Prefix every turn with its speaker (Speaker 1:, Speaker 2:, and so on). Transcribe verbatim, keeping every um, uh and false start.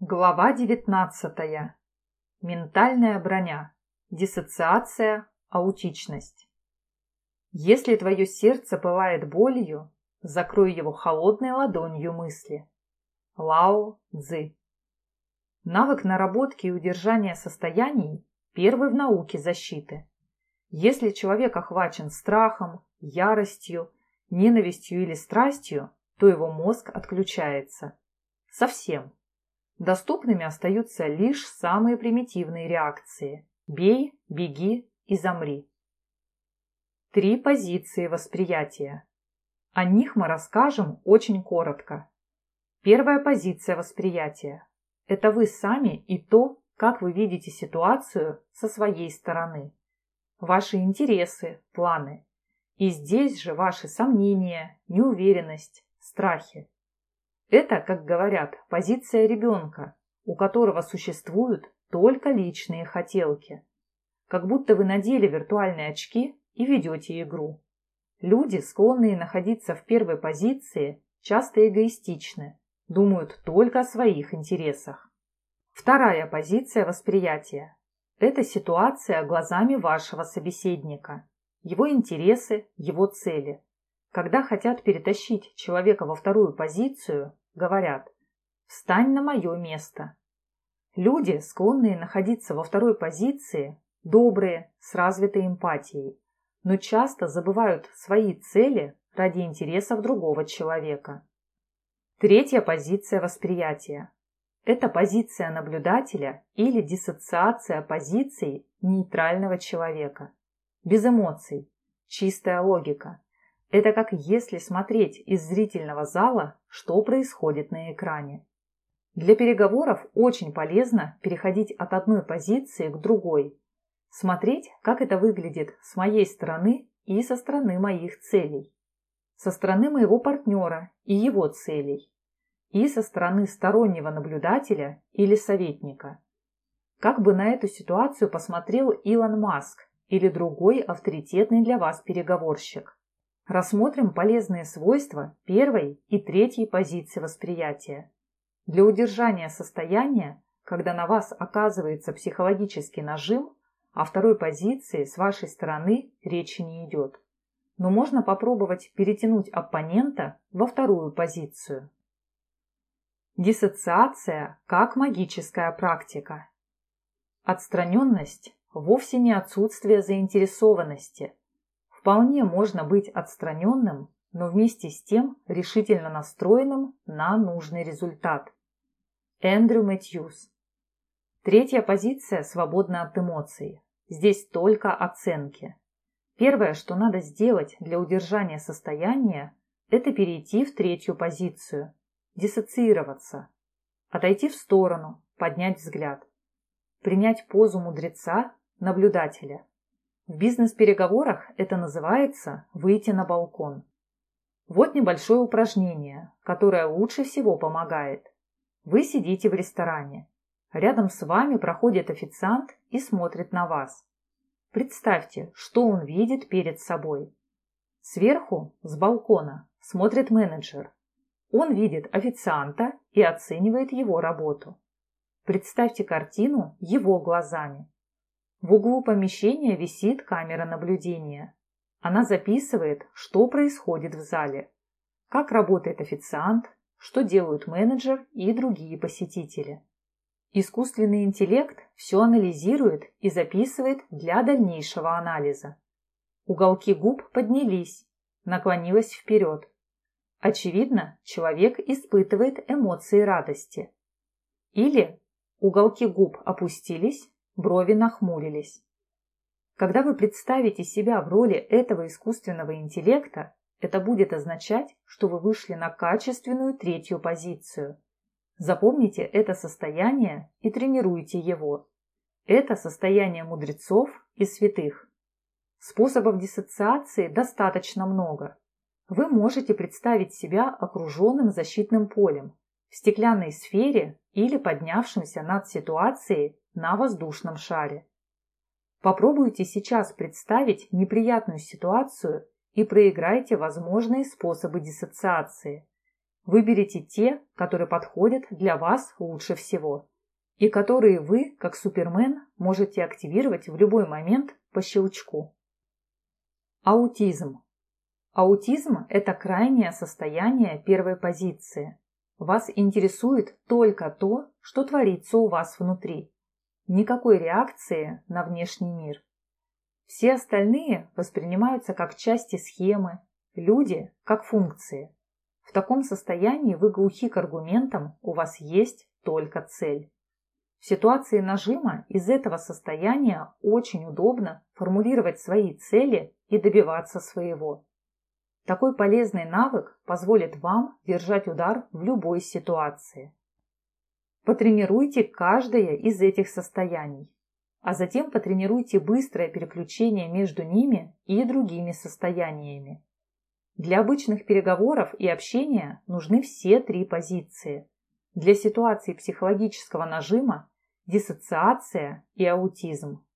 Speaker 1: Глава девятнадцатая. Ментальная броня. Диссоциация, аутичность. Если твое сердце пылает болью, закрой его холодной ладонью мысли. Лао Цзы. Навык наработки и удержания состояний первый в науке защиты. Если человек охвачен страхом, яростью, ненавистью или страстью, то его мозг отключается. Совсем. Доступными остаются лишь самые примитивные реакции – бей, беги и замри. Три позиции восприятия. О них мы расскажем очень коротко. Первая позиция восприятия – это вы сами и то, как вы видите ситуацию со своей стороны. Ваши интересы, планы. И здесь же ваши сомнения, неуверенность, страхи. Это, как говорят, позиция ребенка, у которого существуют только личные хотелки. Как будто вы надели виртуальные очки и ведете игру. Люди, склонные находиться в первой позиции, часто эгоистичны, думают только о своих интересах. Вторая позиция восприятия – это ситуация глазами вашего собеседника, его интересы, его цели. Когда хотят перетащить человека во вторую позицию, говорят «встань на мое место». Люди, склонные находиться во второй позиции, добрые, с развитой эмпатией, но часто забывают свои цели ради интересов другого человека. Третья позиция восприятия – это позиция наблюдателя или диссоциация позиций нейтрального человека. Без эмоций, чистая логика. Это как если смотреть из зрительного зала, что происходит на экране. Для переговоров очень полезно переходить от одной позиции к другой, смотреть, как это выглядит с моей стороны и со стороны моих целей, со стороны моего партнера и его целей, и со стороны стороннего наблюдателя или советника. Как бы на эту ситуацию посмотрел Илон Маск или другой авторитетный для вас переговорщик. Рассмотрим полезные свойства первой и третьей позиции восприятия. Для удержания состояния, когда на вас оказывается психологический нажим, о второй позиции с вашей стороны речи не идет. Но можно попробовать перетянуть оппонента во вторую позицию. Диссоциация как магическая практика. Отстраненность вовсе не отсутствие заинтересованности. Вполне можно быть отстраненным, но вместе с тем решительно настроенным на нужный результат. Эндрю Мэтьюс. Третья позиция свободна от эмоций. Здесь только оценки. Первое, что надо сделать для удержания состояния, это перейти в третью позицию, диссоциироваться, отойти в сторону, поднять взгляд, принять позу мудреца, наблюдателя. В бизнес-переговорах это называется «выйти на балкон». Вот небольшое упражнение, которое лучше всего помогает. Вы сидите в ресторане. Рядом с вами проходит официант и смотрит на вас. Представьте, что он видит перед собой. Сверху, с балкона, смотрит менеджер. Он видит официанта и оценивает его работу. Представьте картину его глазами. В углу помещения висит камера наблюдения. Она записывает, что происходит в зале, как работает официант, что делают менеджер и другие посетители. Искусственный интеллект все анализирует и записывает для дальнейшего анализа. Уголки губ поднялись, наклонилась вперед. Очевидно, человек испытывает эмоции радости. Или уголки губ опустились, брови нахмурились. Когда вы представите себя в роли этого искусственного интеллекта, это будет означать, что вы вышли на качественную третью позицию. Запомните это состояние и тренируйте его. Это состояние мудрецов и святых. Способов диссоциации достаточно много. Вы можете представить себя окруженным защитным полем, в стеклянной сфере или поднявшимся над ситуацией на воздушном шаре. Попробуйте сейчас представить неприятную ситуацию и проиграйте возможные способы диссоциации. Выберите те, которые подходят для вас лучше всего и которые вы, как супермен, можете активировать в любой момент по щелчку. Аутизм. Аутизм – это крайнее состояние первой позиции. Вас интересует только то, что творится у вас внутри. Никакой реакции на внешний мир. Все остальные воспринимаются как части схемы, люди – как функции. В таком состоянии вы глухи к аргументам, у вас есть только цель. В ситуации нажима из этого состояния очень удобно формулировать свои цели и добиваться своего. Такой полезный навык позволит вам держать удар в любой ситуации. Потренируйте каждое из этих состояний, а затем потренируйте быстрое переключение между ними и другими состояниями. Для обычных переговоров и общения нужны все три позиции. Для ситуаций психологического нажима – диссоциация и аутизм.